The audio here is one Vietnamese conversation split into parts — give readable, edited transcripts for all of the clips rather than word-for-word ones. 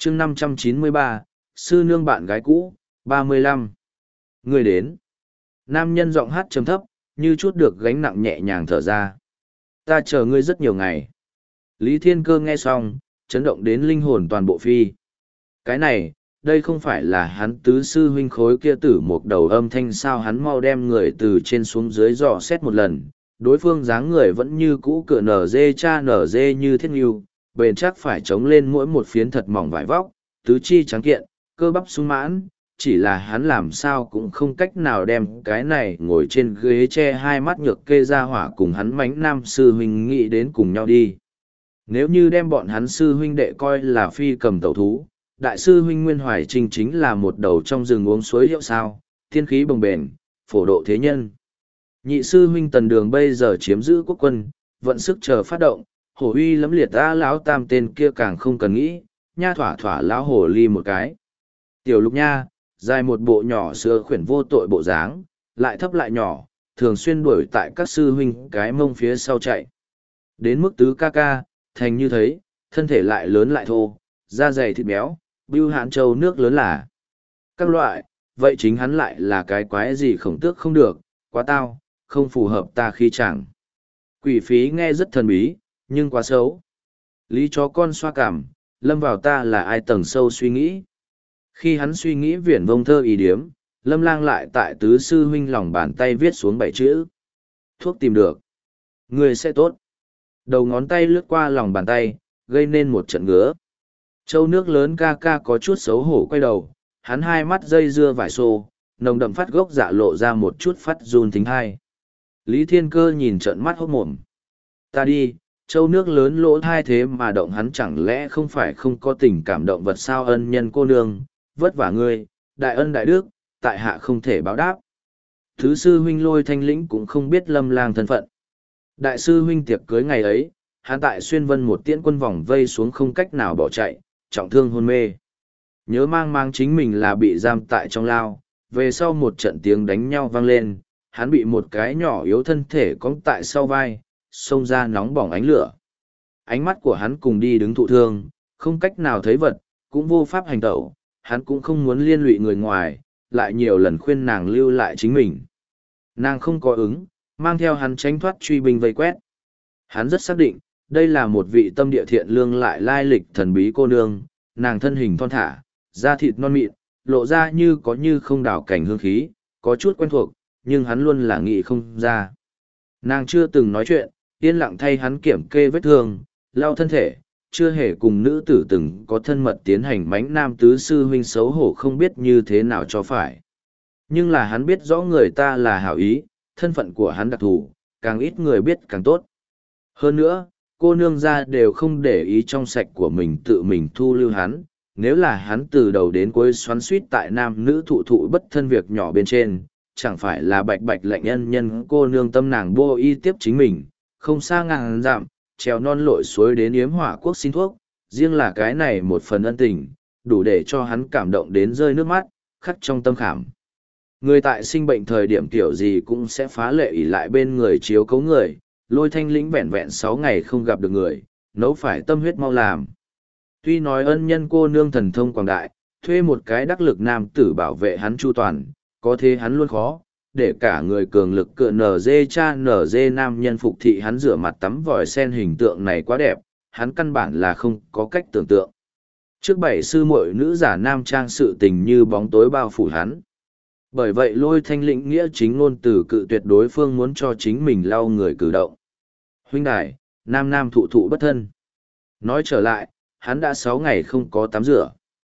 chương 593, sư nương bạn gái cũ, 35. Người đến. Nam nhân giọng hát trầm thấp, như chút được gánh nặng nhẹ nhàng thở ra. Ta chờ ngươi rất nhiều ngày. Lý Thiên Cơ nghe xong, chấn động đến linh hồn toàn bộ phi. Cái này, đây không phải là hắn tứ sư huynh khối kia tử một đầu âm thanh sao, hắn mau đem người từ trên xuống dưới dò xét một lần. Đối phương dáng người vẫn như cũ cửa nở dê cha nở dê như thiết nghiêu, bền chắc phải chống lên mỗi một phiến thật mỏng vải vóc, tứ chi trắng kiện, cơ bắp sung mãn, chỉ là hắn làm sao cũng không cách nào đem cái này ngồi trên ghế che hai mắt nhược kê ra hỏa cùng hắn mánh nam sư huynh nghĩ đến cùng nhau đi. Nếu như đem bọn hắn sư huynh đệ coi là phi cầm tẩu thú, đại sư huynh Nguyên Hoài Trinh chính là một đầu trong rừng uống suối hiệu sao, thiên khí bồng bềnh, phổ độ thế nhân. Nhị sư huynh Tần Đường bây giờ chiếm giữ quốc quân, vận sức chờ phát động, hổ uy lẫm liệt ta lão tam tên kia càng không cần nghĩ, nha thỏa thỏa lão hổ ly một cái. Tiểu Lục nha, dài một bộ nhỏ sữa khuyển vô tội bộ dáng, lại thấp lại nhỏ, thường xuyên đuổi tại các sư huynh cái mông phía sau chạy. Đến mức tứ ca ca, thành như thấy, thân thể lại lớn lại thô, da dày thịt béo, bưu hãn châu nước lớn là các loại, vậy chính hắn lại là cái quái gì khổng tước không được, quá tao, không phù hợp ta khí chẳng. Quỷ phí nghe rất thần bí, nhưng quá xấu. Lý chó con xoa cảm, lâm vào ta là ai tầng sâu suy nghĩ. Khi hắn suy nghĩ viển vông thơ ý điếm, Lâm Lang lại tại tứ sư huynh lòng bàn tay viết xuống 7 chữ. Thuốc tìm được. Người sẽ tốt. Đầu ngón tay lướt qua lòng bàn tay, gây nên một trận ngứa. Châu nước lớn ca ca có chút xấu hổ quay đầu, hắn hai mắt dây dưa vải xô, nồng đậm phát gốc dạ lộ ra một chút phát run thính hai. Lý Thiên Cơ nhìn trận mắt hốt mồm. Ta đi, châu nước lớn lỗ thai thế mà động hắn chẳng lẽ không phải không có tình cảm động vật sao, ân nhân cô nương, vất vả ngươi, đại ân đại đức, tại hạ không thể báo đáp. Thứ sư huynh Lôi Thanh Lĩnh cũng không biết Lâm Lang thân phận. Đại sư huynh tiệc cưới ngày ấy, hắn tại xuyên vân một tiễn quân vòng vây xuống không cách nào bỏ chạy, trọng thương hôn mê. Nhớ mang mang chính mình là bị giam tại trong lao, về sau một trận tiếng đánh nhau vang lên, hắn bị một cái nhỏ yếu thân thể cong tại sau vai, xông ra nóng bỏng ánh lửa. Ánh mắt của hắn cùng đi đứng thụ thương, không cách nào thấy vật, cũng vô pháp hành tẩu, hắn cũng không muốn liên lụy người ngoài, lại nhiều lần khuyên nàng lưu lại chính mình. Nàng không có ứng, mang theo hắn tránh thoát truy binh vây quét. Hắn rất xác định, đây là một vị tâm địa thiện lương lại lai lịch thần bí cô nương, nàng thân hình thon thả, da thịt non mịn, lộ ra như có như không đảo cảnh hương khí, có chút quen thuộc, nhưng hắn luôn là nghĩ không ra. Nàng chưa từng nói chuyện, yên lặng thay hắn kiểm kê vết thương, lau thân thể, chưa hề cùng nữ tử từng có thân mật tiến hành mánh nam tứ sư huynh xấu hổ không biết như thế nào cho phải. Nhưng là hắn biết rõ người ta là hảo ý, thân phận của hắn đặc thù, càng ít người biết càng tốt. Hơn nữa, cô nương ra đều không để ý trong sạch của mình tự mình thu lưu hắn, nếu là hắn từ đầu đến cuối xoắn suýt tại nam nữ thụ thụ bất thân việc nhỏ bên trên, chẳng phải là bạch bạch lệnh nhân nhân cô nương tâm nàng bô y tiếp chính mình, không xa ngàn dặm, trèo non lội suối đến yếm hỏa quốc xin thuốc, riêng là cái này một phần ân tình, đủ để cho hắn cảm động đến rơi nước mắt, khắc trong tâm khảm. Người tại sinh bệnh thời điểm kiểu gì cũng sẽ phá lệ ỷ lại bên người chiếu cấu người, Lôi Thanh Lĩnh vẹn vẹn 6 ngày không gặp được người, nấu phải tâm huyết mau làm. Tuy nói ân nhân cô nương thần thông quảng đại, thuê một cái đắc lực nam tử bảo vệ hắn chu toàn, có thế hắn luôn khó, để cả người cường lực cựa nở dê cha nở dê nam nhân phục thị hắn rửa mặt tắm vòi sen hình tượng này quá đẹp, hắn căn bản là không có cách tưởng tượng. Trước 7 sư muội nữ giả nam trang sự tình như bóng tối bao phủ hắn. Bởi vậy Lôi Thanh Lĩnh nghĩa chính ngôn từ cự tuyệt đối phương muốn cho chính mình lau người cử động. Huynh đài, nam nam thụ thụ bất thân. Nói trở lại, hắn đã 6 ngày không có tắm rửa.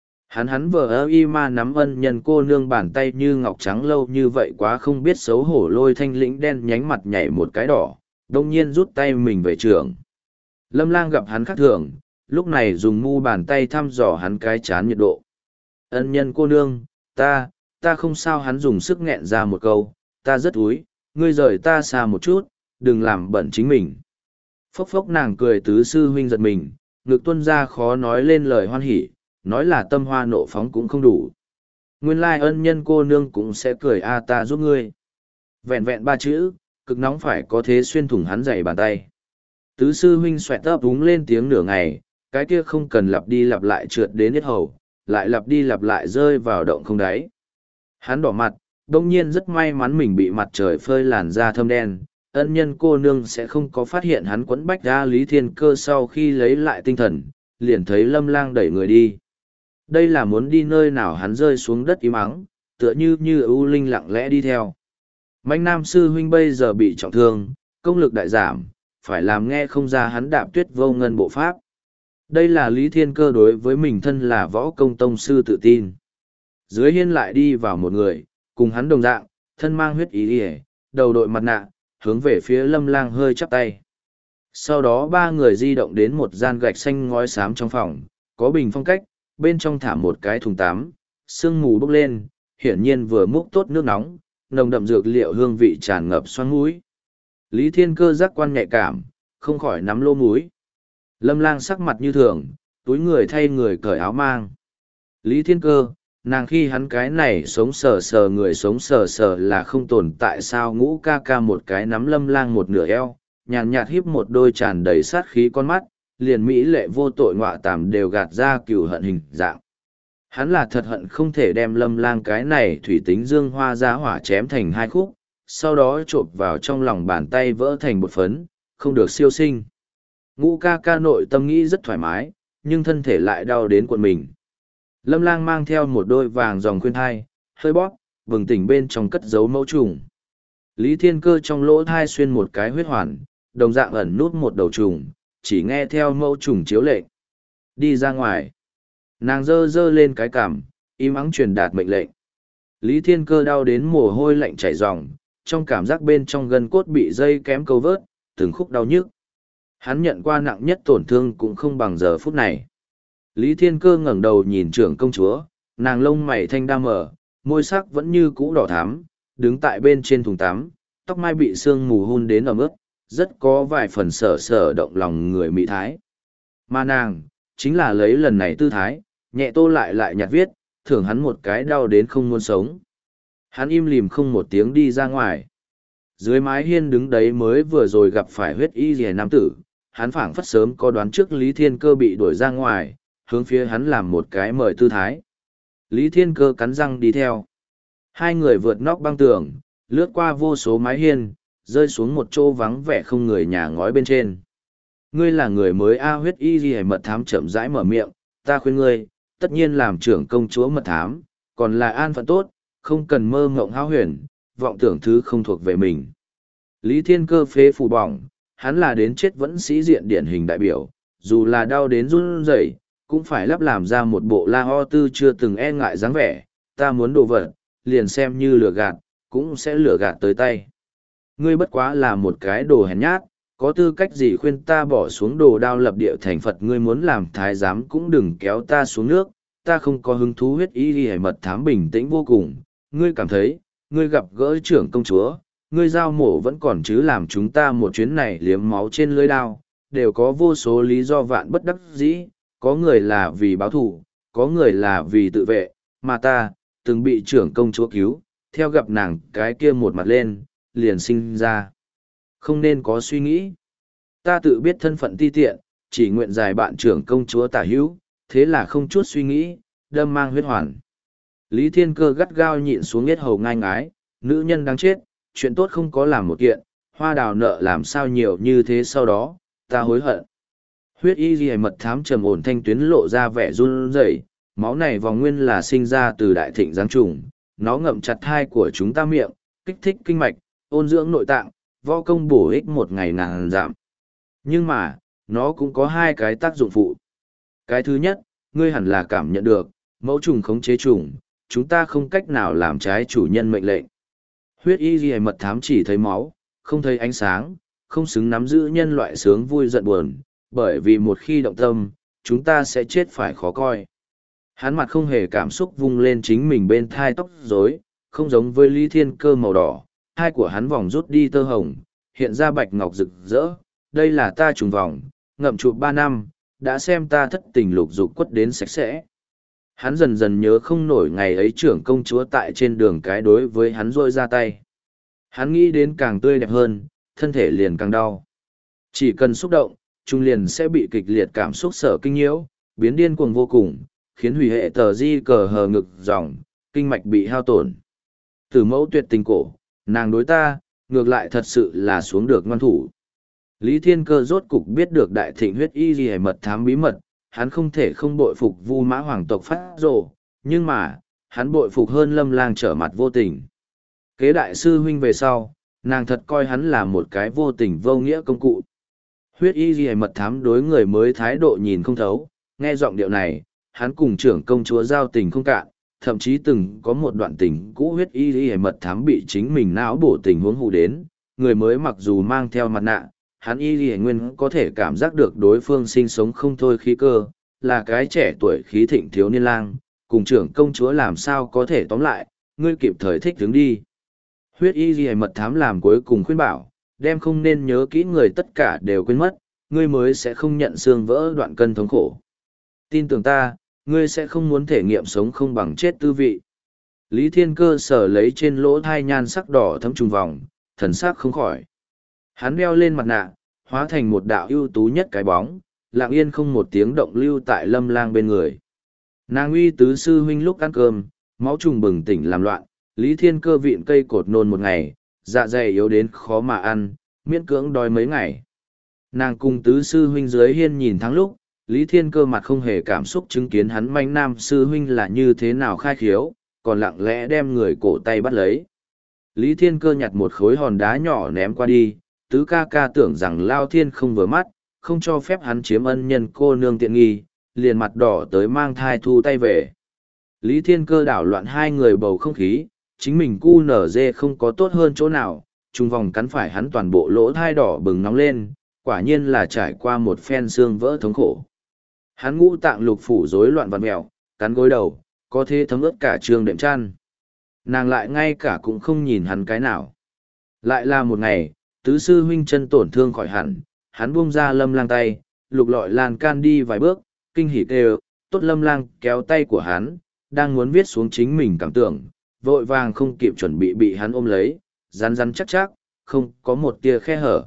Hắn vờ ơ y ma nắm ân nhân cô nương bàn tay như ngọc trắng lâu như vậy quá không biết xấu hổ. Lôi Thanh Lĩnh đen nhánh mặt nhảy một cái đỏ, đông nhiên rút tay mình về trường. Lâm Lang gặp hắn khác thường, lúc này dùng mu bàn tay thăm dò hắn cái chán nhiệt độ. Ân nhân cô nương, ta không sao, hắn dùng sức nghẹn ra một câu, ta rất úi, ngươi rời ta xa một chút, đừng làm bẩn chính mình. Phốc phốc nàng cười tứ sư huynh giật mình, ngực tuân ra khó nói lên lời hoan hỉ, nói là tâm hoa nộ phóng cũng không đủ. Nguyên lai ân nhân cô nương cũng sẽ cười a ta giúp ngươi. Vẹn vẹn 3 chữ, cực nóng phải có thế xuyên thủng hắn dày bàn tay. Tứ sư huynh xoẹt ấp úng lên tiếng nửa ngày, cái kia không cần lặp đi lặp lại trượt đến yết hầu, lại lặp đi lặp lại rơi vào động không đáy. Hắn đỏ mặt, đông nhiên rất may mắn mình bị mặt trời phơi làn da thâm đen, ân nhân cô nương sẽ không có phát hiện hắn quấn bách ra Lý Thiên Cơ. Sau khi lấy lại tinh thần, liền thấy Lâm Lang đẩy người đi. Đây là muốn đi nơi nào? Hắn rơi xuống đất im ắng, tựa như ưu linh lặng lẽ đi theo. Mạnh Nam sư huynh bây giờ bị trọng thương, công lực đại giảm, phải làm nghe không ra hắn đạp tuyết vô ngân bộ pháp. Đây là Lý Thiên Cơ đối với mình thân là võ công tông sư tự tin. Dưới hiên lại đi vào một người, cùng hắn đồng dạng, thân mang huyết ý ỉa, đầu đội mặt nạ, hướng về phía Lâm Lang hơi chắp tay. Sau đó ba người di động đến một gian gạch xanh ngói xám trong phòng, có bình phong cách, bên trong thả một cái thùng tắm, sương mù bốc lên, hiển nhiên vừa múc tốt nước nóng, nồng đậm dược liệu hương vị tràn ngập xoắn mũi. Lý Thiên Cơ giác quan nhạy cảm, không khỏi nắm lô mũi. Lâm Lang sắc mặt như thường, túi người thay người cởi áo mang. Lý Thiên Cơ, nàng khi hắn cái này sống sờ sờ người sống sờ sờ là không tồn tại sao? Ngũ ca ca một cái nắm Lâm Lang một nửa eo, nhàn nhạt híp một đôi tràn đầy sát khí con mắt, liền mỹ lệ vô tội ngọa tàm đều gạt ra cừu hận hình dạng. Hắn là thật hận không thể đem Lâm Lang cái này thủy tính dương hoa giá hỏa chém thành hai khúc, sau đó chộp vào trong lòng bàn tay vỡ thành bột phấn, không được siêu sinh. Ngũ ca ca nội tâm nghĩ rất thoải mái, nhưng thân thể lại đau đến cuộn mình. Lâm Lang mang theo một đôi vàng dòng khuyên thai, hơi bóp, bừng tỉnh bên trong cất giấu mẫu trùng. Lý Thiên Cơ trong lỗ thai xuyên một cái huyết hoàn, đồng dạng ẩn nút một đầu trùng, chỉ nghe theo mẫu trùng chiếu lệnh. Đi ra ngoài. Nàng giơ lên cái cằm, im ắng truyền đạt mệnh lệnh. Lý Thiên Cơ đau đến mồ hôi lạnh chảy ròng, trong cảm giác bên trong gân cốt bị dây kém câu vớt, từng khúc đau nhức. Hắn nhận qua nặng nhất tổn thương cũng không bằng giờ phút này. Lý Thiên Cơ ngẩng đầu nhìn trưởng công chúa, nàng lông mày thanh đa mở, môi sắc vẫn như cũ đỏ thắm, đứng tại bên trên thùng tắm, tóc mai bị sương mù hun đến ẩm ướt, rất có vài phần sở động lòng người mỹ thái. Mà nàng, chính là lấy lần này tư thái, nhẹ tô lại nhạt viết, thưởng hắn một cái đau đến không muốn sống. Hắn im lìm không một tiếng đi ra ngoài. Dưới mái hiên đứng đấy mới vừa rồi gặp phải huyết y rìa nam tử, hắn phảng phất sớm có đoán trước Lý Thiên Cơ bị đuổi ra ngoài, hướng phía hắn làm một cái mời tư thái. Lý Thiên Cơ cắn răng đi theo. Hai người vượt nóc băng tường, lướt qua vô số mái hiên, rơi xuống một chỗ vắng vẻ không người nhà ngói bên trên. Ngươi là người mới a. Huyết y ghi mật thám chậm rãi mở miệng, ta khuyên ngươi, tất nhiên làm trưởng công chúa mật thám, còn là an phận tốt, không cần mơ ngộng hão huyền, vọng tưởng thứ không thuộc về mình. Lý Thiên Cơ phế phù bỏng, hắn là đến chết vẫn sĩ diện điển hình đại biểu, dù là đau đến run rẩy, cũng phải lắp làm ra một bộ la ho tư chưa từng e ngại dáng vẻ, ta muốn đồ vật, liền xem như lừa gạt, cũng sẽ lừa gạt tới tay. Ngươi bất quá là một cái đồ hèn nhát, có tư cách gì khuyên ta bỏ xuống đồ đao lập địa thành Phật? Ngươi muốn làm thái giám cũng đừng kéo ta xuống nước, ta không có hứng thú. Huyết y ghi mật thám bình tĩnh vô cùng, ngươi cảm thấy, ngươi gặp gỡ trưởng công chúa, ngươi giao mổ vẫn còn chứ? Làm chúng ta một chuyến này liếm máu trên lưỡi đao, đều có vô số lý do vạn bất đắc dĩ, có người là vì báo thù, có người là vì tự vệ, mà ta, từng bị trưởng công chúa cứu, theo gặp nàng cái kia một mặt lên, liền sinh ra. Không nên có suy nghĩ. Ta tự biết thân phận ti tiện, chỉ nguyện giải bạn trưởng công chúa tả hữu, thế là không chút suy nghĩ, đâm mang huyết hoàn. Lý Thiên Cơ gắt gao nhịn xuống yết hầu ngai ngái, nữ nhân đáng chết, chuyện tốt không có làm một kiện, hoa đào nợ làm sao nhiều như thế sau đó, ta hối hận. Huyết y ghi mật thám trầm ổn thanh tuyến lộ ra vẻ run rẩy, máu này vòng nguyên là sinh ra từ đại thịnh giáng trùng, nó ngậm chặt thai của chúng ta miệng, kích thích kinh mạch, ôn dưỡng nội tạng, võ công bổ ích một ngày ngàn giảm. Nhưng mà, nó cũng có hai cái tác dụng phụ. Cái thứ nhất, ngươi hẳn là cảm nhận được, mẫu trùng khống chế trùng, chúng ta không cách nào làm trái chủ nhân mệnh lệnh. Huyết y ghi mật thám chỉ thấy máu, không thấy ánh sáng, không xứng nắm giữ nhân loại sướng vui giận buồn, bởi vì một khi động tâm, chúng ta sẽ chết phải khó coi. Hắn mặt không hề cảm xúc vung lên chính mình bên thai tóc rối, không giống với Lý Thiên Cơ màu đỏ, hai của hắn vòng rút đi tơ hồng, hiện ra bạch ngọc rực rỡ, đây là ta trùng vòng, ngậm chụp 3 năm, đã xem ta thất tình lục dục quất đến sạch sẽ. Hắn dần dần nhớ không nổi ngày ấy trưởng công chúa tại trên đường cái đối với hắn rôi ra tay. Hắn nghĩ đến càng tươi đẹp hơn, thân thể liền càng đau. Chỉ cần xúc động, trung liền sẽ bị kịch liệt cảm xúc sở kinh nhiễu, biến điên cuồng vô cùng, khiến hủy hệ tờ di cờ hờ ngực dòng, kinh mạch bị hao tổn. Từ mẫu tuyệt tình cổ, nàng đối ta, ngược lại thật sự là xuống được ngoan thủ. Lý Thiên Cơ rốt cục biết được đại thịnh huyết y ghi mật thám bí mật, hắn không thể không bội phục Vu Mã hoàng tộc phát rồ, nhưng mà, hắn bội phục hơn Lâm Lang trở mặt vô tình. Kế đại sư huynh về sau, nàng thật coi hắn là một cái vô tình vô nghĩa công cụ. Huyết y ghi mật thám đối người mới thái độ nhìn không thấu, nghe giọng điệu này, hắn cùng trưởng công chúa giao tình không cạn, thậm chí từng có một đoạn tình cũ huyết y ghi mật thám bị chính mình não bổ tình huống hù đến, người mới mặc dù mang theo mặt nạ, hắn y ghi nguyên có thể cảm giác được đối phương sinh sống không thôi khí cơ, là cái trẻ tuổi khí thịnh thiếu niên lang, cùng trưởng công chúa làm sao có thể tóm lại, ngươi kịp thời thích đứng đi. Huyết y ghi mật thám làm cuối cùng khuyên bảo, đem không nên nhớ kỹ người tất cả đều quên mất, ngươi mới sẽ không nhận xương vỡ đoạn cân thống khổ. Tin tưởng ta, ngươi sẽ không muốn thể nghiệm sống không bằng chết tư vị. Lý Thiên Cơ sở lấy trên lỗ thai nhan sắc đỏ thấm trùng vòng, thần sắc không khỏi. Hắn đeo lên mặt nạ, hóa thành một đạo ưu tú nhất cái bóng, lặng yên không một tiếng động lưu tại Lâm Lang bên người. Nàng uy tứ sư huynh lúc ăn cơm, máu trùng bừng tỉnh làm loạn, Lý Thiên Cơ vịn cây cột nôn một ngày, dạ dày yếu đến khó mà ăn, miễn cưỡng đói mấy ngày. Nàng cùng tứ sư huynh dưới hiên nhìn thắng lúc, Lý Thiên Cơ mặt không hề cảm xúc chứng kiến hắn manh nam sư huynh là như thế nào khai khiếu, còn lặng lẽ đem người cổ tay bắt lấy. Lý Thiên Cơ nhặt một khối hòn đá nhỏ ném qua đi, tứ ca ca tưởng rằng Lao Thiên không vừa mắt, không cho phép hắn chiếm ân nhân cô nương tiện nghi, liền mặt đỏ tới mang thai thu tay về. Lý Thiên Cơ đảo loạn hai người bầu không khí, chính mình cu nở dê không có tốt hơn chỗ nào, trung vòng cắn phải hắn toàn bộ lỗ thai đỏ bừng nóng lên, quả nhiên là trải qua một phen xương vỡ thống khổ. Hắn ngũ tạng lục phủ rối loạn vặn mèo, cắn gối đầu, có thể thấm ướt cả trường đệm chăn. Nàng lại ngay cả cũng không nhìn hắn cái nào. Lại là một ngày, tứ sư huynh chân tổn thương khỏi hẳn, hắn buông ra Lâm Lang tay, lục lọi lan can đi vài bước, kinh hỉ kêu, tốt. Lâm Lang kéo tay của hắn, đang muốn viết xuống chính mình cảm tưởng, vội vàng không kịp chuẩn bị hắn ôm lấy, rắn rắn chắc chắc, không có một tia khe hở.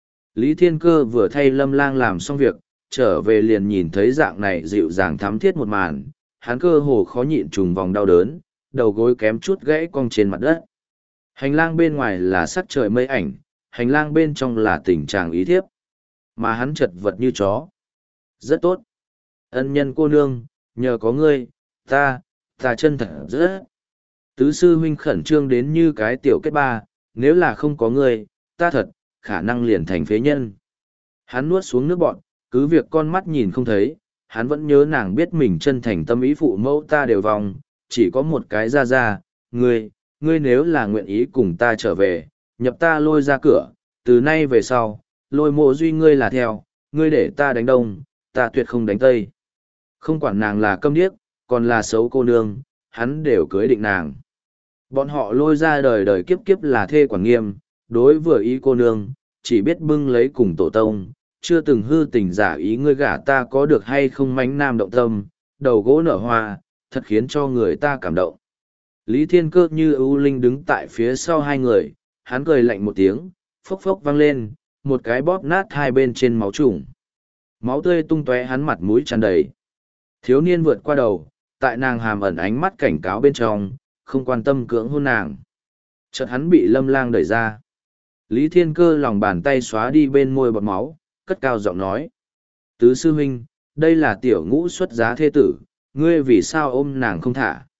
Lý Thiên Cơ vừa thay Lâm Lang làm xong việc, trở về liền nhìn thấy dạng này dịu dàng thắm thiết một màn, hắn cơ hồ khó nhịn trùng vòng đau đớn, đầu gối kém chút gãy cong trên mặt đất. Hành lang bên ngoài là sắc trời mây ảnh, hành lang bên trong là tình trạng ý thiếp. Mà hắn chật vật như chó. Rất tốt. Ân nhân cô nương, nhờ có ngươi, ta chân thật rất. Tứ sư huynh khẩn trương đến như cái tiểu kết ba, nếu là không có ngươi, ta thật, khả năng liền thành phế nhân. Hắn nuốt xuống nước bọn, cứ việc con mắt nhìn không thấy, hắn vẫn nhớ nàng biết mình chân thành tâm ý phụ mẫu ta đều vòng, chỉ có một cái ra, ngươi nếu là nguyện ý cùng ta trở về, nhập ta lôi ra cửa, từ nay về sau, lôi mộ duy ngươi là theo, ngươi để ta đánh đông, ta tuyệt không đánh tây. Không quản nàng là câm điếc, còn là xấu cô nương, hắn đều cưới định nàng. Bọn họ lôi ra đời đời kiếp kiếp là thê quản nghiêm, đối vừa ý cô nương, chỉ biết bưng lấy cùng tổ tông, chưa từng hư tình giả ý ngươi gả ta có được hay không mánh nam động tâm, đầu gỗ nở hoa, thật khiến cho người ta cảm động. Lý Thiên Cơ như ưu linh đứng tại phía sau hai người, hắn cười lạnh một tiếng, phốc phốc vang lên, một cái bóp nát hai bên trên máu trùng. Máu tươi tung tóe hắn mặt mũi tràn đầy. Thiếu niên vượt qua đầu, tại nàng hàm ẩn ánh mắt cảnh cáo bên trong, không quan tâm cưỡng hôn nàng. Chợt hắn bị Lâm Lang đẩy ra. Lý Thiên Cơ lòng bàn tay xóa đi bên môi bọt máu, cất cao giọng nói. Tứ sư huynh, đây là tiểu ngũ xuất giá thê tử, ngươi vì sao ôm nàng không thả?